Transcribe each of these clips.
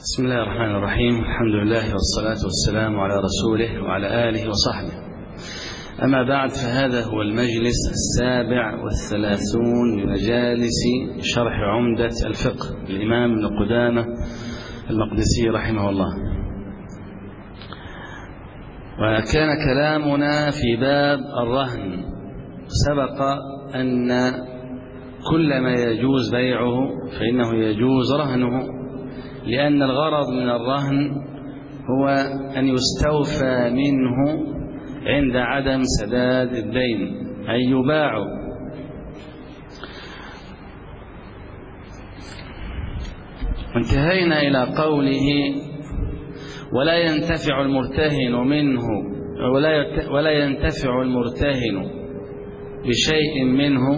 بسم الله الرحمن الرحيم. الحمد لله والصلاة والسلام على رسوله وعلى آله وصحبه. أما بعد، فهذا هو المجلس 37 من مجالس شرح عمدة الفقه للإمام ابن قدامة المقدسي رحمه الله. وكان كلامنا في باب الرهن. سبق أن كل ما يجوز بيعه فإنه يجوز رهنه، لأن الغرض من الرهن هو أن يستوفى منه عند عدم سداد الدين، أن يباع. انتهينا إلى قوله: ولا ينتفع المرتهن منه ولا ينتفع المرتهن بشيء منه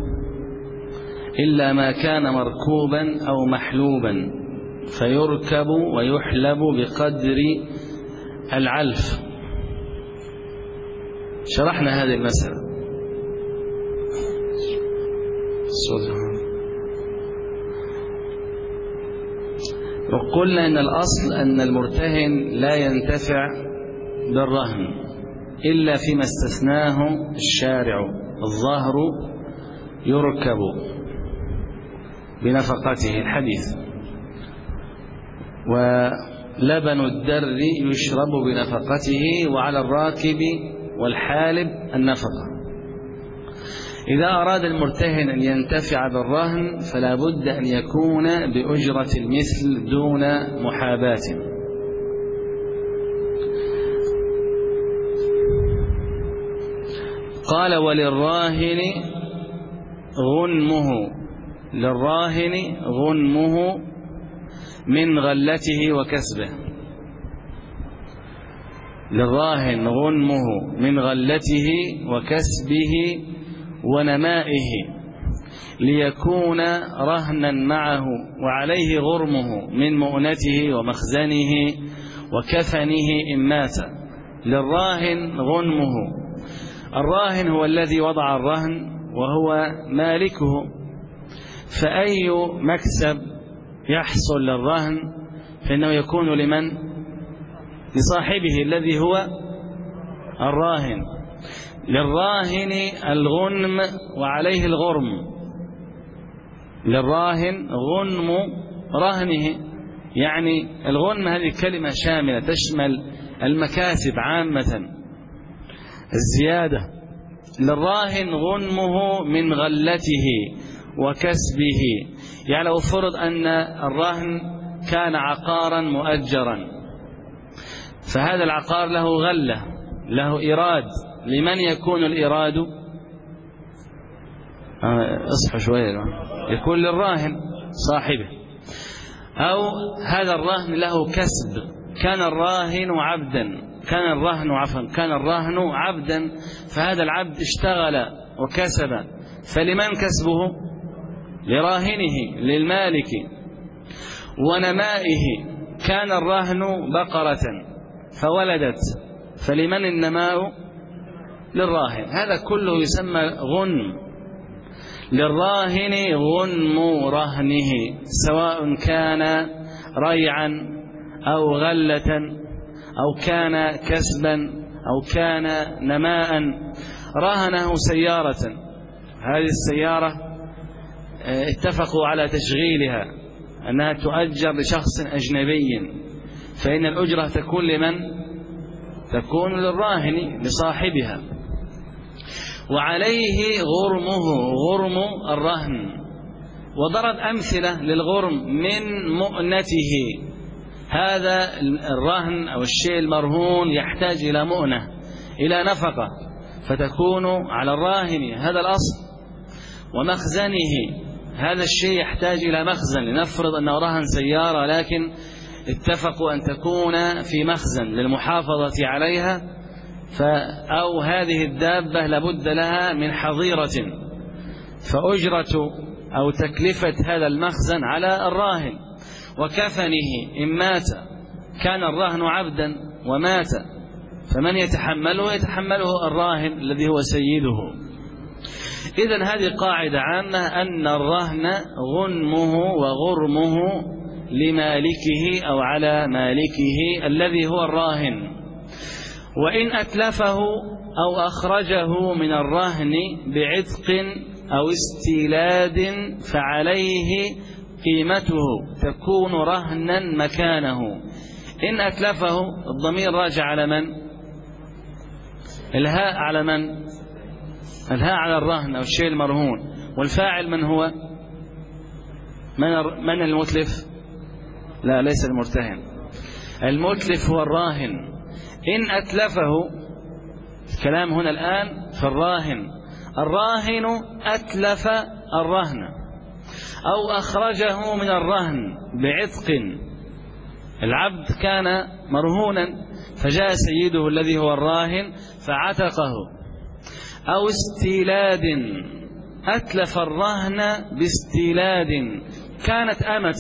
إلا ما كان مركوبا أو محلوبا، فيركب ويحلب بقدر العلف. شرحنا هذه المسألة. وقلنا إن الأصل أن المرتهن لا ينتفع بالرهن إلا فيما استثناه الشارع. الظهر يركب بنفقته الحديث، ولبن الدر يشرب بنفقته، وعلى الراكب والحالب النفقة. إذا أراد المرتهن أن ينتفع بالرهن فلا بد أن يكون بأجرة المثل دون محاباة. قال: وللراهن غنمه من غلته وكسبه. للراهن غنمه من غلته وكسبه ونمائه ليكون رهنا معه، وعليه غرمه من مؤنته ومخزنه وكفنه إن مات. للراهن غنمه. الراهن هو الذي وضع الرهن وهو مالكه، فأي مكسب يحصل للرهن فإنه يكون لمن؟ لصاحبه الذي هو الراهن. للراهن الغنم وعليه الغرم. للراهن غنم رهنه، يعني الغنم هذه كلمة شاملة تشمل المكاسب عامة، الزيادة. للراهن غنمه من غلته وكسبه، يعني لو فرض أن الرهن كان عقارا مؤجرا، فهذا العقار له غلة، له إيراد. لمن يكون الإيراد؟ اصحى شوية. يكون للراهن صاحبه. أو هذا الرهن له كسب، كان الرهن عبدا، فهذا العبد اشتغل وكسب، فلمن كسبه؟ لراهنه للمالك. ونمائه، كان الرهن بقرة فولدت، فلمن النماء؟ للراهن. هذا كله يسمى غنم. للراهن غنم رهنه، سواء كان ريعا أو غلة أو كان كسبا أو كان نماء. رهنه سيارة، هذه السيارة اتفقوا على تشغيلها أنها تؤجر لشخص أجنبي، فإن الأجرة تكون لمن؟ تكون للراهن لصاحبها. وعليه غرم الرهن. وضرب أمثلة للغرم: من مؤنته. هذا الرهن أو الشيء المرهون يحتاج إلى مؤنة، إلى نفقة، فتكون على الراهن، هذا الأصل. ومخزنه، هذا الشيء يحتاج إلى مخزن، لنفرض أنه رهن سيارة لكن اتفقوا أن تكون في مخزن للمحافظة عليها، أو هذه الدابة لابد لها من حظيرة، فأجرة أو تكلفة هذا المخزن على الراهن. وكفنه إن مات، كان الرهن عبدا ومات، فمن يتحمله؟ يتحمله الراهن الذي هو سيده. إذن هذه قاعدة عامة، أن الرهن غنمه وغرمه لمالكه أو على مالكه الذي هو الراهن. وإن أتلفه أو أخرجه من الرهن بعتق أو استيلاد فعليه قيمته تكون رهنا مكانه. إن أتلفه الضمير راجع على من؟ الهاء على من؟ الهاء على الرهن أو الشيء المرهون. والفاعل من هو؟ من المتلف؟ لا، ليس المرتهن. المتلف هو الراهن. إن أتلفه، الكلام هنا الآن في الراهن. الراهن أتلف الرهن أو أخرجه من الرهن بعتق. العبد كان مرهونا فجاء سيده الذي هو الراهن فعتقه. أو استيلاد، أتلف الرهن باستيلاد. كانت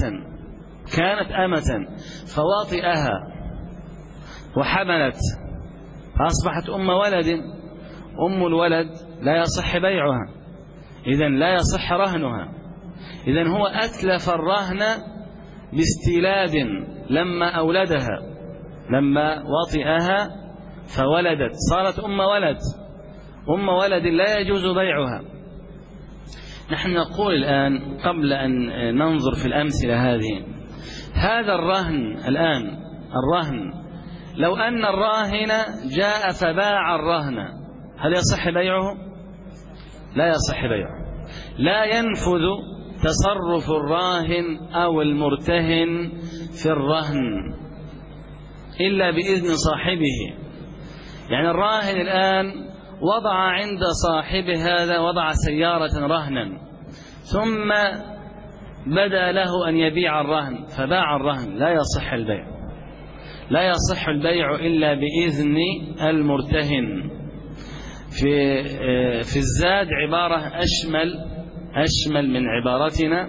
أمة فواطئها وحملت فأصبحت أم ولد. أم الولد لا يصح بيعها، إذن لا يصح رهنها. إذن هو أتلف الرهن باستيلاد لما أولدها، لما وطئها فولدت صارت أم ولد. أم ولد لا يجوز بيعها. نحن نقول الآن قبل أن ننظر في الأمثلة هذه، هذا الرهن الآن، الرهن لو أن الراهن جاء فباع الرهن هل يصح بيعه؟ لا يصح بيعه. لا ينفذ تصرف الراهن أو المرتهن في الرهن إلا بإذن صاحبه. يعني الراهن الآن وضع عند صاحبه هذا، وضع سيارة رهنا، ثم بدأ له أن يبيع الرهن فباع الرهن، لا يصح البيع. لا يصح البيع إلا بإذن المرتهن. في الزاد عبارة أشمل من عبارتنا،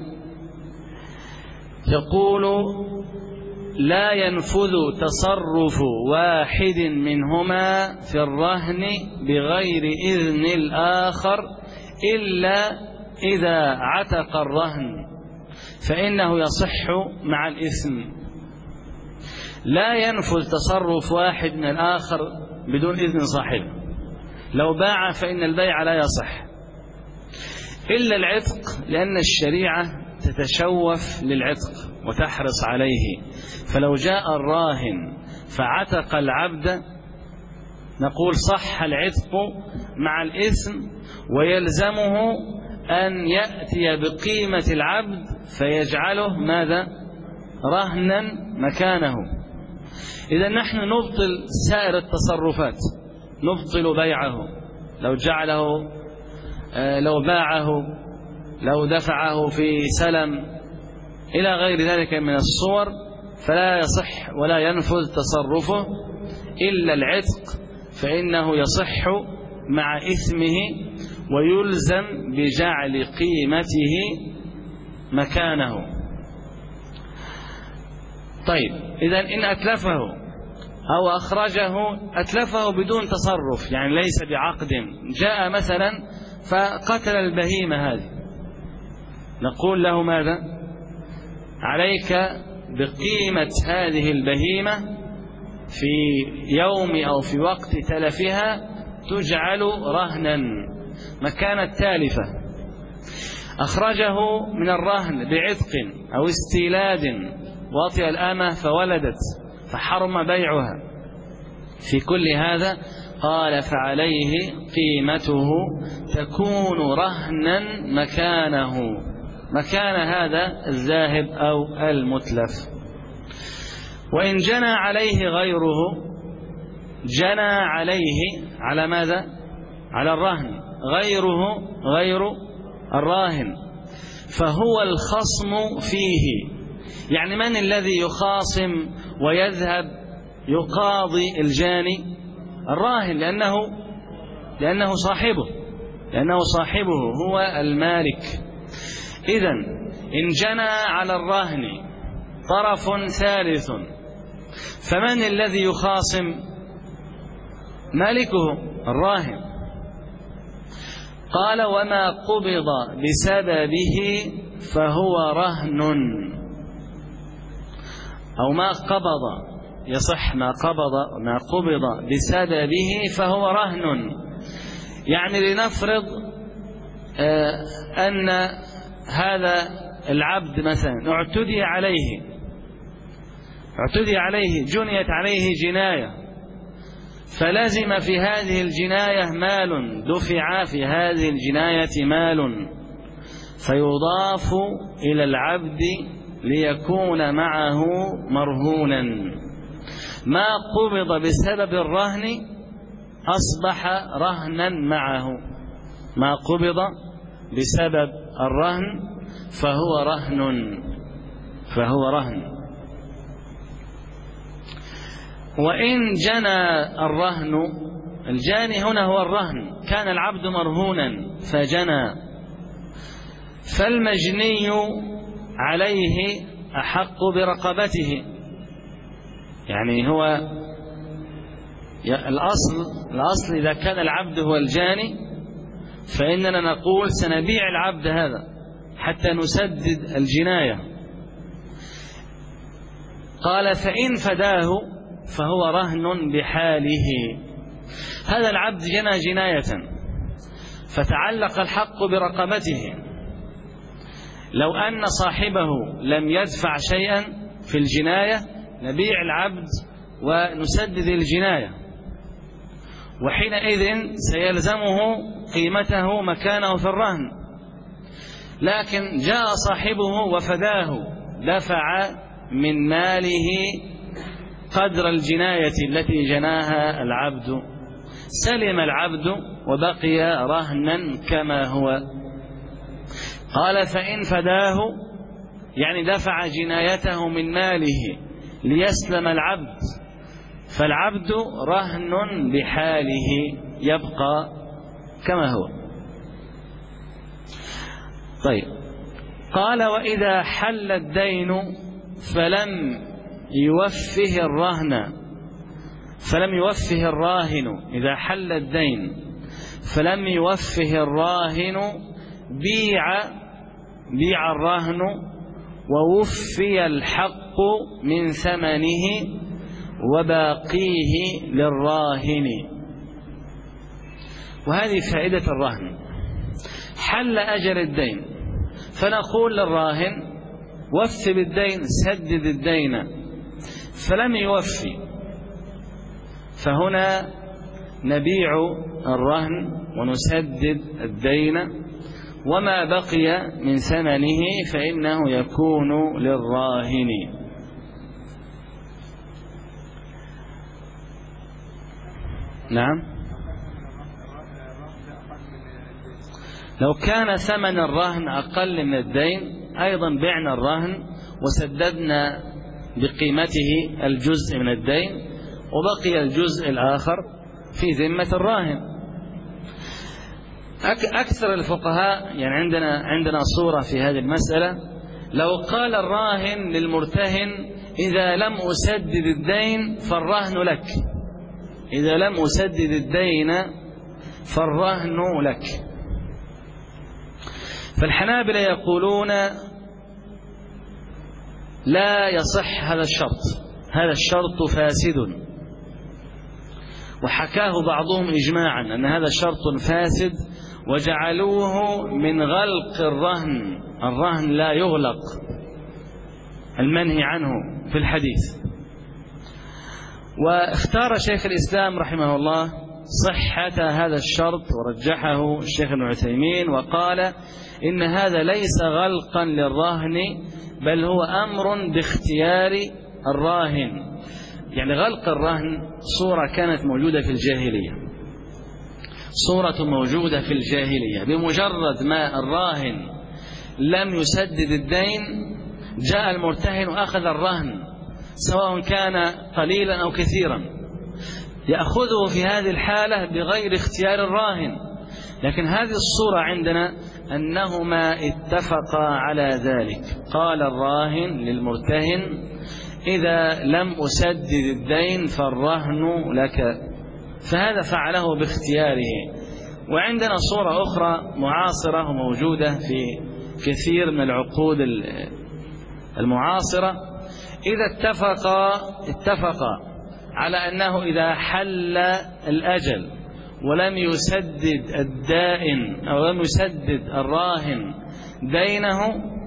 يقول: لا ينفذ تصرف واحد منهما في الرهن بغير إذن الآخر إلا إذا عتق الرهن فإنه يصح مع الإثم. لا ينفذ تصرف واحد من الآخر بدون إذن صاحبه. لو باع فإن البيع لا يصح إلا العتق، لأن الشريعة تتشوف للعتق وتحرص عليه. فلو جاء الراهن فعتق العبد نقول صح العتق مع الإثم، ويلزمه أن يأتي بقيمة العبد فيجعله ماذا؟ رهنا مكانه. إذا نحن نبطل سائر التصرفات، نبطل بيعه لو جعله، لو باعه، لو دفعه في سلم إلى غير ذلك من الصور، فلا يصح ولا ينفذ تصرفه إلا العتق، فإنه يصح مع إثمه ويلزم بجعل قيمته مكانه. طيب، إذن إن أتلفه أو أخرجه، أتلفه بدون تصرف يعني ليس بعقد، جاء مثلا فقتل البهيمة هذه، نقول له ماذا؟ عليك بقيمة هذه البهيمة في يوم أو في وقت تلفها تجعل رهنا مكان التالفة. أخرجه من الرهن بعتق أو استيلاد، وطئ الأمة فولدت فحرم بيعها. في كل هذا قال فعليه قيمته تكون رهنا مكانه، مكان هذا الذاهب أو المتلف. وإن جنى عليه غيره، جنى عليه على ماذا؟ على الرهن، غيره غير الراهن فهو الخصم فيه. يعني من الذي يخاصم ويذهب يقاضي الجاني؟ الراهن، لأنه صاحبه هو المالك. إذن إن جنى على الراهن طرف ثالث فمن الذي يخاصم؟ مالكه الراهن. قال وما قبض بسببه فهو رهن. أو ما قبض، يصح ما قبض بسببه فهو رهن. يعني لنفرض أن هذا العبد مثلا اعتدي عليه جنيت عليه جناية، فلزم في هذه الجناية مال، دفع في هذه الجناية مال، فيضاف إلى العبد ليكون معه مرهونا. ما قبض بسبب الرهن أصبح رهنا معه، ما قبض بسبب الرهن فهو رهن. وإن جنى الرهن، الجاني هنا هو الرهن، كان العبد مرهونا فجنى، فالمجني عليه أحق برقبته. يعني هو الأصل إذا كان العبد هو الجاني فإننا نقول سنبيع العبد هذا حتى نسدد الجناية. قال فإن فداه فهو رهن بحاله. هذا العبد جنى جناية فتعلق الحق برقبته، لو أن صاحبه لم يدفع شيئا في الجناية نبيع العبد ونسدد الجناية، وحينئذ سيلزمه قيمته مكانه في الرهن. لكن جاء صاحبه وفداه، دفع من ماله قدر الجناية التي جناها العبد، سلم العبد وبقي رهنا كما هو. قال فإن فداه يعني دفع جنايته من ماله ليسلم العبد، فالعبد رهن بحاله يبقى كما هو. طيب، قال وإذا حل الدين فلم يوفه الراهن، إذا حل الدين فلم يوفه الراهن بيع الرهن ووفي الحق من ثمنه وباقيه للراهن. وهذه فائدة الرهن. حل أجل الدين فنقول للراهن وف بالدين، سدد الدين، فلم يوفي، فهنا نبيع الرهن ونسدد الدين، وما بقي من ثمنه فإنه يكون للراهن. نعم، لو كان ثمن الرهن أقل من الدين أيضا بعنا الرهن وسددنا بقيمته الجزء من الدين، وبقي الجزء الآخر في ذمة الراهن. أكثر الفقهاء يعني عندنا صورة في هذه المسألة، لو قال الراهن للمرتهن إذا لم أسدد الدين فالرهن لك، إذا لم أسدد الدين فالرهن لك. فالحنابلة يقولون لا يصح هذا الشرط، هذا الشرط فاسد، وحكاه بعضهم إجماعا أن هذا شرط فاسد، وجعلوه من غلق الرهن. الرهن لا يغلق، المنهي عنه في الحديث. واختار شيخ الإسلام رحمه الله صحة هذا الشرط ورجحه الشيخ ابن عثيمين، وقال إن هذا ليس غلقا للراهن بل هو أمر باختيار الراهن. يعني غلق الرهن صورة كانت موجودة في الجاهلية، صورة موجودة في الجاهلية، بمجرد ما الراهن لم يسدد الدين جاء المرتهن وأخذ الرهن سواء كان قليلا أو كثيرا، يأخذه في هذه الحالة بغير اختيار الراهن. لكن هذه الصورة عندنا أنهما اتفقا على ذلك، قال الراهن للمرتهن إذا لم أسدد الدين فالرهن لك، فهذا فعله باختياره. وعندنا صورة أخرى معاصرة وموجودة في كثير من العقود المعاصرة، إذا اتفقا على أنه إذا حل الأجل ولم يسدد الدائن أو لم يسدد الراهن دينه،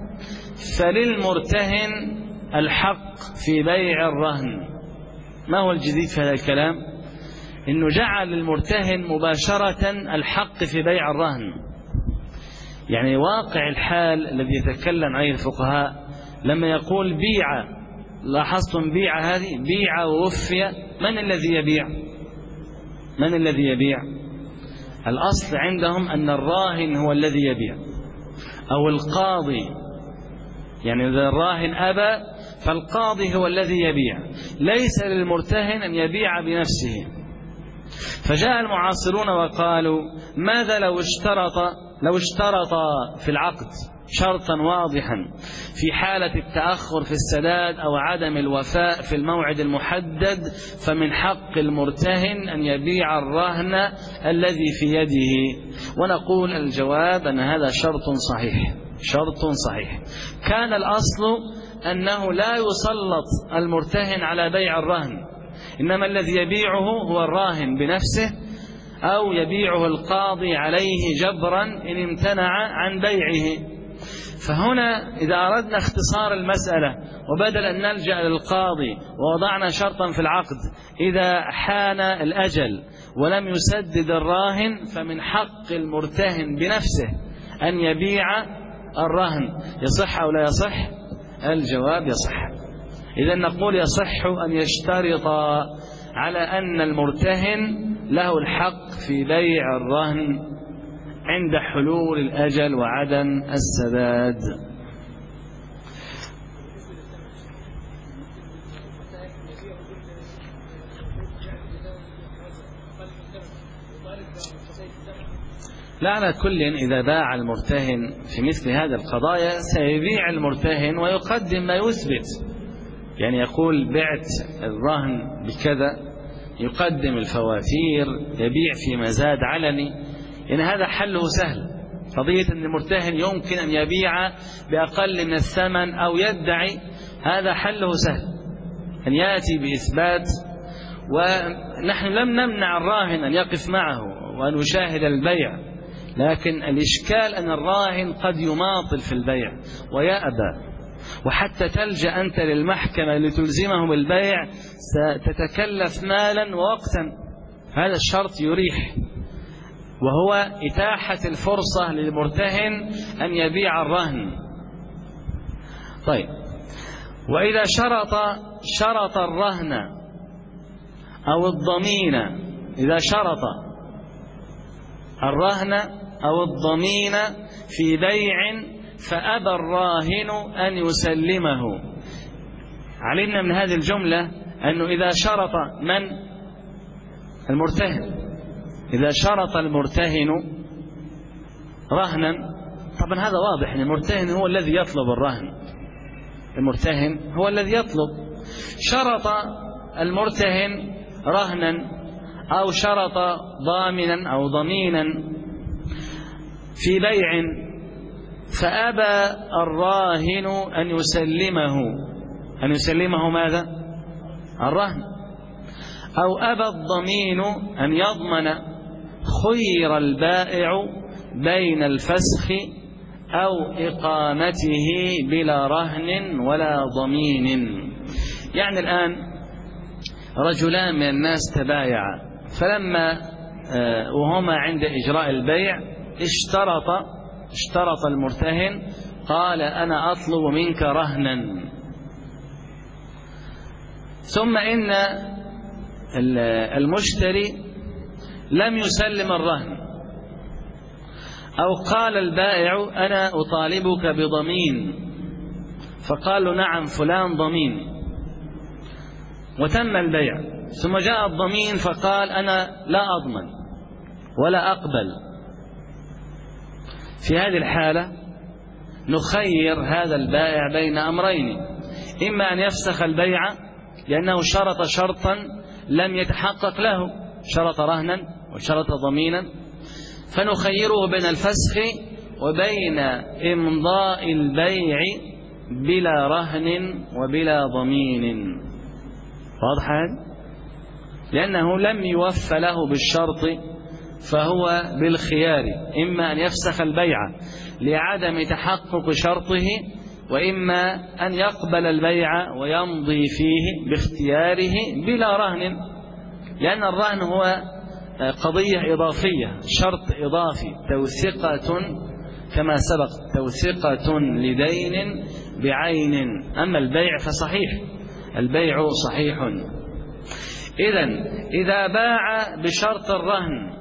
فللمرتهن الحق في بيع الرهن. ما هو الجديد في هذا الكلام؟ إنه جعل المرتهن مباشرة الحق في بيع الرهن. يعني واقع الحال الذي يتكلم عليه الفقهاء لما يقول بيع، لاحظتم بيع هذه بيع ووفي، من الذي يبيع؟ من الذي يبيع؟ الأصل عندهم أن الراهن هو الذي يبيع أو القاضي، يعني إذا الراهن أبى فالقاضي هو الذي يبيع، ليس للمرتهن أن يبيع بنفسه. فجاء المعاصرون وقالوا ماذا لو اشترط في العقد شرطا واضحا في حالة التأخر في السداد أو عدم الوفاء في الموعد المحدد، فمن حق المرتهن أن يبيع الرهن الذي في يده. ونقول الجواب أن هذا شرط صحيح، شرط صحيح. كان الأصل أنه لا يسلط المرتهن على بيع الرهن، إنما الذي يبيعه هو الراهن بنفسه، أو يبيعه القاضي عليه جبرا إن امتنع عن بيعه. فهنا إذا أردنا اختصار المسألة وبدل أن نلجأ للقاضي ووضعنا شرطا في العقد إذا حان الأجل ولم يسدد الراهن، فمن حق المرتهن بنفسه أن يبيع الرهن. يصح أو لا يصح؟ الجواب يصح. إذا نقول يصح أن يشترط على أن المرتهن له الحق في بيع الرهن عند حلول الأجل وعدم السداد. لا، على كل إذا باع المرتهن في مثل هذه القضايا سيبيع المرتهن ويقدم ما يثبت، يعني يقول بعت الرهن بكذا، يقدم الفواتير، يبيع في مزاد علني. إن هذا حله سهل. قضية أن المرتهن يمكن أن يبيع بأقل من الثمن أو يدعي، هذا حله سهل، أن يأتي بإثبات. ونحن لم نمنع الراهن أن يقف معه وأن يشاهد البيع، لكن الإشكال أن الراهن قد يماطل في البيع ويأبى، وحتى تلجأ أنت للمحكمة لتلزمه بالبيع ستتكلف مالا ووقتا. هذا الشرط يريح، وهو إتاحة الفرصة للمرتهن أن يبيع الرهن. طيب، وإذا شرط الرهن أو الضمين، إذا شرط الرهن أو الضمين في بيع فأبى الراهن أن يسلمه، علمنا من هذه الجملة أنه إذا شرط من؟ المرتهن. إذا شرط المرتهن رهنا، طبعا هذا واضح أن المرتهن هو الذي يطلب الرهن، المرتهن هو الذي يطلب. شرط المرتهن رهنا أو شرط ضامنا أو ضمينا في بيع فأبى الراهن أن يسلمه ماذا؟ الرهن، أو أبى الضمين أن يضمن، خير البائع بين الفسخ أو إقامته بلا رهن ولا ضمين. يعني الآن رجلان من الناس تبايعا، فلما وهما عند إجراء البيع اشترط المرتهن، قال أنا أطلب منك رهنا، ثم إن المشتري لم يسلم الرهن، أو قال البائع أنا أطالبك بضمين، فقال له نعم فلان ضمين، وتم البيع، ثم جاء الضمين فقال أنا لا أضمن ولا أقبل. في هذه الحالة نخير هذا البائع بين أمرين: إما أن يفسخ البيع لأنه شرط شرطا لم يتحقق له، شرط رهنا وشرط ضمينا، فنخيره بين الفسخ وبين إمضاء البيع بلا رهن وبلا ضمين. واضح هذا؟ لأنه لم يوفى له بالشرط فهو بالخيار، إما أن يفسخ البيع لعدم تحقق شرطه، وإما أن يقبل البيع ويمضي فيه باختياره بلا رهن، لأن الرهن هو قضية إضافية، شرط إضافي، توثقة كما سبق، توثقة لدين بعين. أما البيع فصحيح، البيع صحيح. إذا باع بشرط الرهن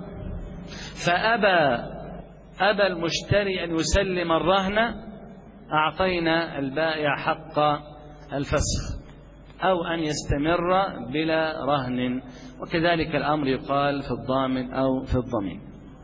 فأبى المشتري أن يسلم الرهن، أعطينا البائع حق الفسخ أو أن يستمر بلا رهن، وكذلك الأمر يقال في الضامن أو في الضمين.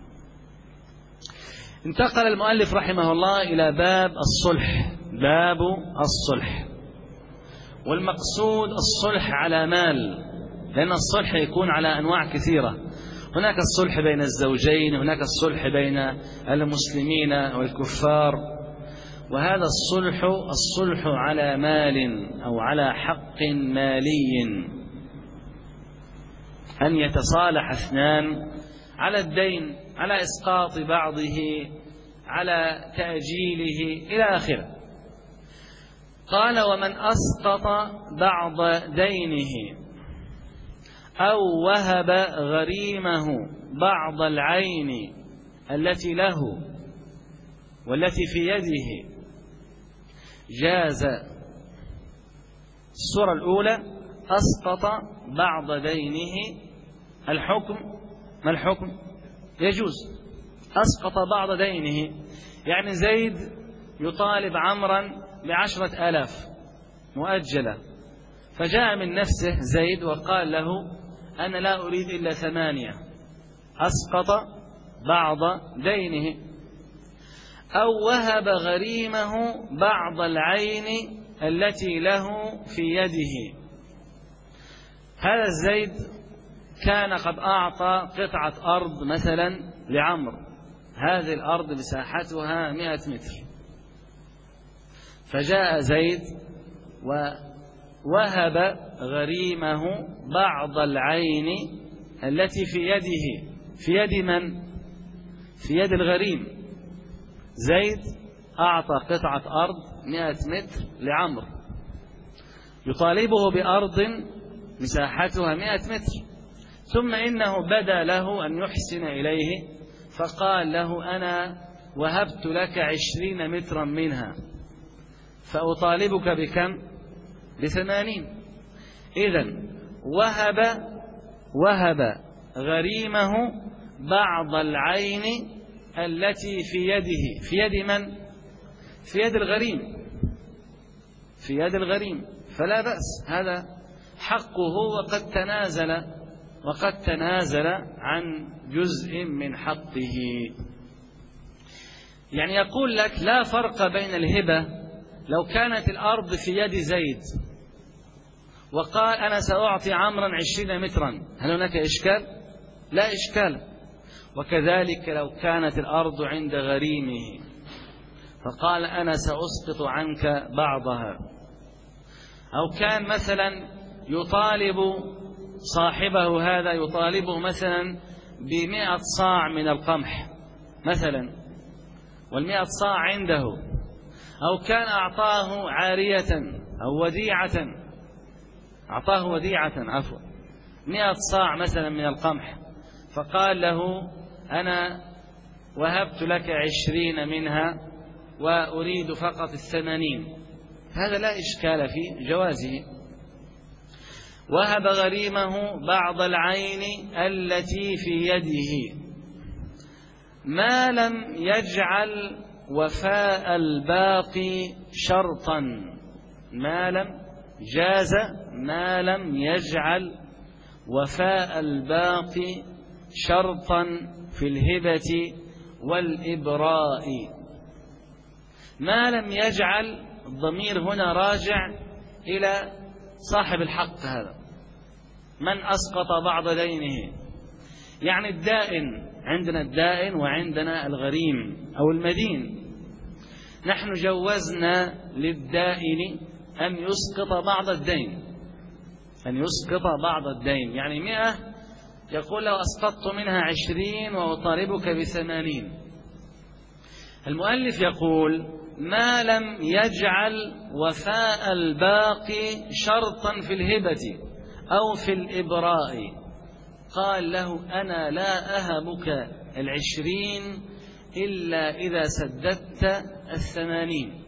انتقل المؤلف رحمه الله إلى باب الصلح. باب الصلح، والمقصود الصلح على مال، لأن الصلح يكون على أنواع كثيرة. هناك الصلح بين الزوجين، هناك الصلح بين المسلمين والكفار، وهذا الصلح على مال أو على حق مالي، أن يتصالح اثنان على الدين، على إسقاط بعضه، على تأجيله إلى آخره. قال: ومن أسقط بعض دينه أو وهب غريمه بعض العين التي له والتي في يده جاز. الصورة الأولى: أسقط بعض دينه. الحكم ما الحكم؟ يجوز. أسقط بعض دينه يعني زيد يطالب عمرا ب10,000 مؤجلة، فجاء من نفسه زيد وقال له: أنا لا أريد إلا 8. أسقط بعض دينه. أو وهب غريمه بعض العين التي له في يده. هذا الزيد كان قد أعطى قطعة أرض مثلا لعمر، هذه الأرض مساحتها 100 متر، فجاء زيد ووهب غريمه بعض العين التي في يده. في يد من؟ في يد الغريم. زيد أعطى قطعة أرض 100 متر لعمر، يطالبه بأرض مساحتها 100 متر، ثم إنه بدا له أن يحسن إليه، فقال له: أنا وهبت لك 20 مترا منها، فأطالبك بكم؟ ب80. إذن وهب غريمه بعض العين التي في يده. في يد من؟ في يد الغريم، في يد الغريم، فلا بأس، هذا حقه، وقد تنازل عن جزء من حقه. يعني يقول لك: لا فرق بين الهبة لو كانت الأرض في يد زيد وقال: أنا سأعطي عمرا 20 مترا، هل هناك إشكال؟ لا إشكال. وكذلك لو كانت الأرض عند غريمه فقال: أنا سأسقط عنك بعضها. أو كان مثلا يطالب صاحبه هذا، يطالبه مثلا ب100 صاع من القمح مثلا، وال100 صاع عنده، أو كان أعطاه عارية أو وديعة، أعطاه وديعة 100 صاع مثلا من القمح، فقال له: أنا وهبت لك 20 منها وأريد فقط 80. هذا لا إشكال في جوازه. وهب غريمه بعض العين التي في يده ما لم يجعل وفاء الباقي شرطا. ما لم جاز ما لم يجعل وفاء الباقي شرطا في الهبة والإبراء. ما لم يجعل، الضمير هنا راجع إلى صاحب الحق. هذا من أسقط بعض دينه، يعني الدائن، عندنا الدائن وعندنا الغريم أو المدين. نحن جوزنا للدائن أن يسقط بعض الدين، أن يسقط بعض الدين، يعني 100 يقول لو أسقطت منها 20 وأطالبك ب80. المؤلف يقول ما لم يجعل وفاء الباقي شرطا في الهبة أو في الإبراء، قال له أنا لا أهبك 20 إلا إذا سددت 80.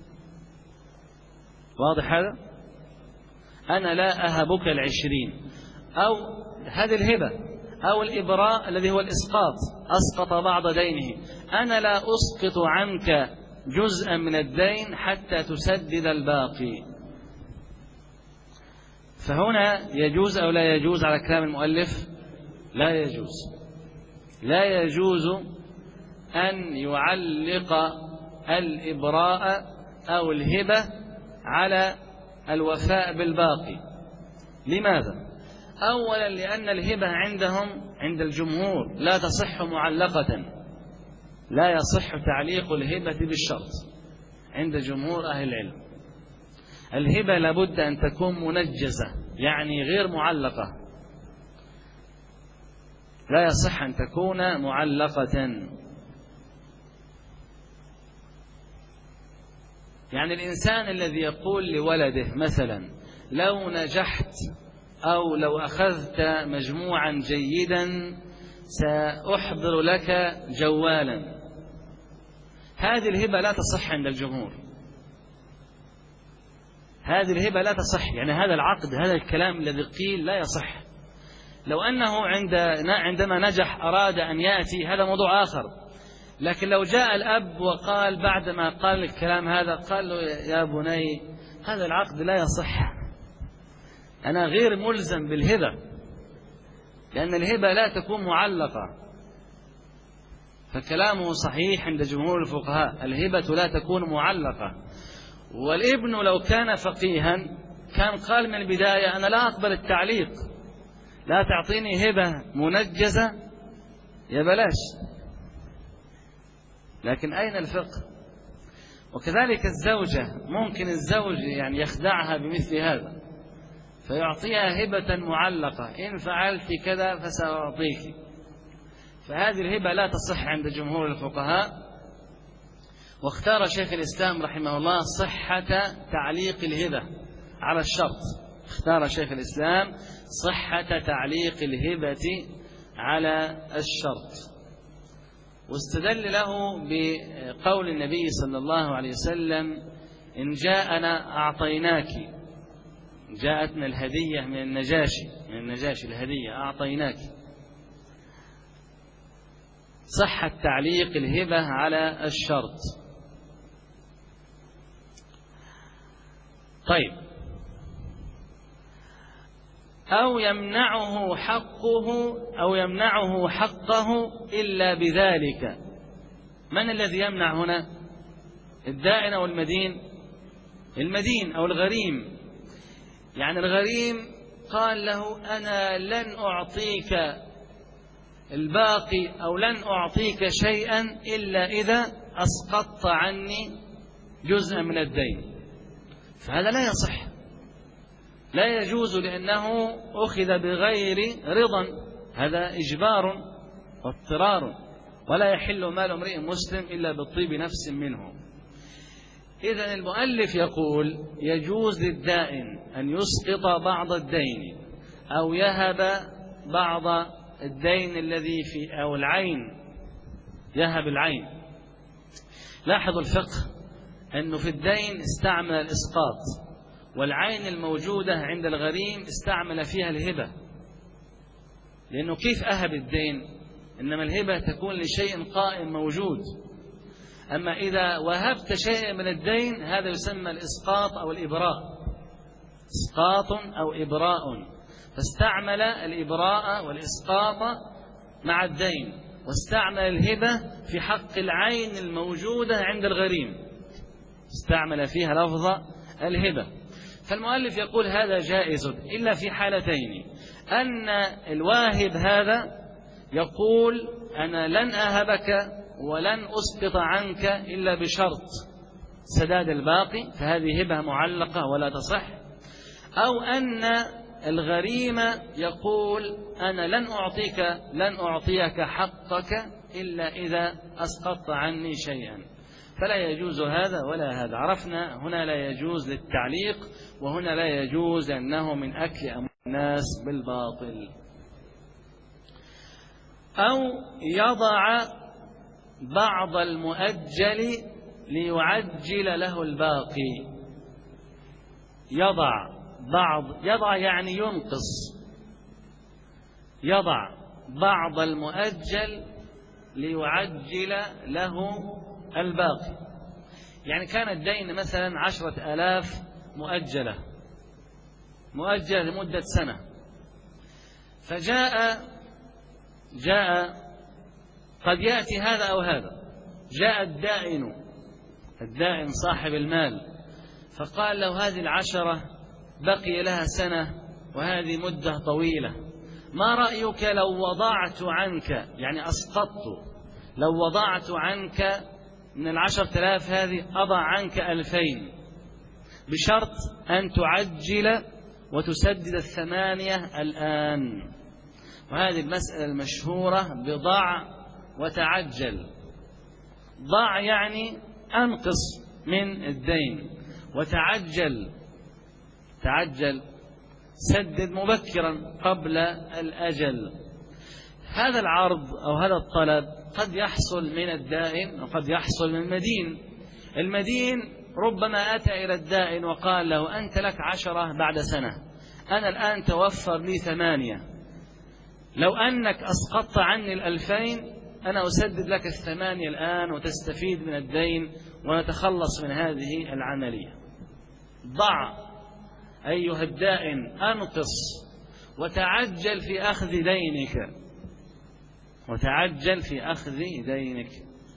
واضح هذا؟ أنا لا أهبك 20، أو هذه الهبة أو الإبراء الذي هو الإسقاط، أسقط بعض دينه، أنا لا أسقط عنك جزءا من الدين حتى تسدد الباقي. فهنا يجوز أو لا يجوز على كلام المؤلف؟ لا يجوز. لا يجوز أن يعلق الإبراء أو الهبة على الوفاء بالباقي. لماذا؟ أولا لأن الهبة عندهم عند الجمهور لا تصح معلقة، لا يصح تعليق الهبة بالشرط عند جمهور أهل العلم. الهبة لابد أن تكون منجزة، يعني غير معلقة، لا يصح أن تكون معلقة. يعني الإنسان الذي يقول لولده مثلا لو نجحت أو لو أخذت مجموعا جيدا سأحضر لك جوالا، هذه الهبة لا تصح عند الجمهور، هذه الهبة لا تصح، يعني هذا العقد، هذا الكلام الذي قيل لا يصح. لو أنه عندما نجح أراد أن يأتي هذا موضوع آخر، لكن لو جاء الأب وقال بعدما قال الكلام هذا قال له يا بني هذا العقد لا يصح، أنا غير ملزم بالهبة، لأن الهبة لا تكون معلقة. فكلامه صحيح عند جمهور الفقهاء، الهبة لا تكون معلقة. والابن لو كان فقيها كان قال من البداية أنا لا أقبل التعليق، لا تعطيني هبة منجزة يا بلاش. لكن أين الفقه؟ وكذلك الزوجة، ممكن الزوج يعني يخدعها بمثل هذا فيعطيها هبة معلقة، إن فعلت كذا فسأعطيك، فهذه الهبة لا تصح عند جمهور الفقهاء. واختار شيخ الإسلام رحمه الله صحة تعليق الهبة على الشرط، اختار شيخ الإسلام صحة تعليق الهبة على الشرط، واستدل له بقول النبي صلى الله عليه وسلم إن جاءنا أعطيناك، جاءتنا الهدية من النجاشي الهدية أعطيناك، صحة تعليق الهبة على الشرط. طيب، أو يمنعه حقه إلا بذلك. من الذي يمنع هنا؟ الدائن أو المدين؟ المدين أو الغريم. يعني الغريم قال له أنا لن أعطيك الباقي أو لن أعطيك شيئا إلا إذا أسقطت عني جزءا من الدين، فهذا لا يصح، لا يجوز، لأنه أخذ بغير رضا، هذا إجبار واضطرار، ولا يحل مال امرئ مسلم إلا بالطيب نفس منه. إذن المؤلف يقول يجوز للدائن أن يسقط بعض الدين أو يهب بعض الدين الذي في أو العين، يهب العين. لاحظوا الفقه أنه في الدين استعمل الإسقاط، والعين الموجودة عند الغريم استعمل فيها الهبة، لأنه كيف أهب الدين؟ إنما الهبة تكون لشيء قائم موجود. أما إذا وهبت شيء من الدين هذا يسمى الإسقاط أو الإبراء، إسقاط أو إبراء، فاستعمل الإبراء والإسقاط مع الدين، واستعمل الهبة في حق العين الموجودة عند الغريم، استعمل فيها لفظ الهبة. فالمؤلف يقول هذا جائز إلا في حالتين: أن الواهب هذا يقول أنا لن أهبك ولن أسقط عنك إلا بشرط، سداد الباقي، فهذه هبة معلقة ولا تصح. أو أن الغريم يقول أنا لن أعطيك حقك إلا إذا أسقطت عني شيئا، فلا يجوز هذا ولا هذا. عرفنا هنا لا يجوز للتعليق، وهنا لا يجوز أنه من أكل أموال الناس بالباطل. أو يضع بعض المؤجل ليعجل له الباقي. يضع يعني ينقص، يضع بعض المؤجل ليعجل له الباقي. يعني كان الدين مثلا 10,000 مؤجلة لمدة سنة، فجاء قد يأتي هذا أو هذا، جاء الدائن صاحب المال فقال له هذه 10 بقي لها سنة وهذه مدة طويلة، ما رأيك لو وضعت عنك، يعني أسقطت، لو وضعت عنك من 10,000 هذه أضع عنك 2,000 بشرط أن تعجل وتسدد 8 الآن. وهذه المسألة المشهورة بضع وتعجل. ضع يعني أنقص من الدين، وتعجل سدد مبكرا قبل الأجل. هذا العرض أو هذا الطلب قد يحصل من الدائن وقد يحصل من المدين. المدين ربما أتى إلى الدائن وقال له أنت لك 10 بعد سنة، أنا الآن توفر لي 8، لو أنك أسقطت عني 2,000 أنا أسدد لك 8 الآن وتستفيد من الدين ونتخلص من هذه العملية. ضع أيها الدائن، أنقص وتعجل في أخذ دينك.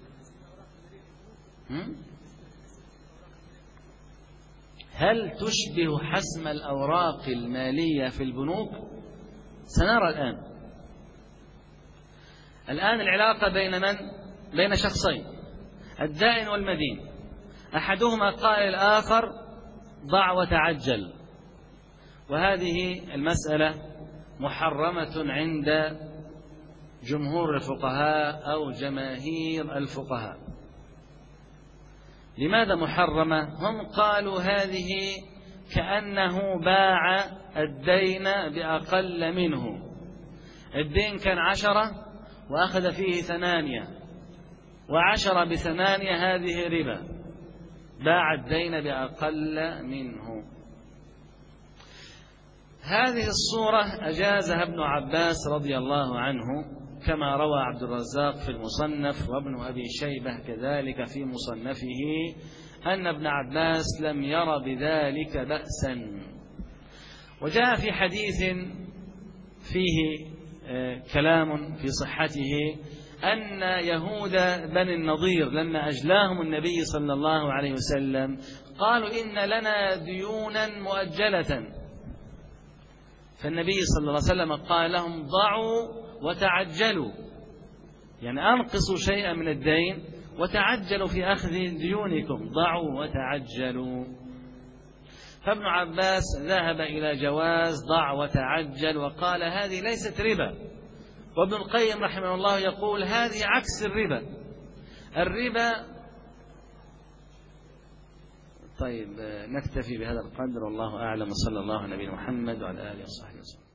هل تشبه حسم الأوراق المالية في البنوك؟ سنرى الآن العلاقة بين من؟ بين شخصين، الدائن والمدين، أحدهما قال الآخر ضع وتعجل، وهذه المسألة محرمة عند جمهور الفقهاء أو جماهير الفقهاء. لماذا محرمة؟ هم قالوا هذه كأنه باع الدين بأقل منه. الدين كان 10 وأخذ فيه 8، و10 ب8 هذه ربا، باع الدين بأقل منه. هذه الصورة أجازها ابن عباس رضي الله عنه، كما روى عبد الرزاق في المصنف وابن أبي شيبة كذلك في مصنفه أن ابن عباس لم ير بذلك بأسا. وجاء في حديث فيه كلام في صحته أن يهود بني النضير لما أجلاهم النبي صلى الله عليه وسلم قالوا إن لنا ديونا مؤجلة، فالنبي صلى الله عليه وسلم قال لهم ضعوا وتعجلوا، يعني أنقصوا شيئا من الدين وتعجلوا في أخذ ديونكم، ضعوا وتعجلوا. فابن عباس ذهب إلى جواز ضع وتعجل وقال هذه ليست ربا، وابن القيم رحمه الله يقول هذه عكس الربا. طيب نكتفي بهذا القدر، والله أعلم، صلى الله على نبينا محمد وعلى آله وصحبه وسلم.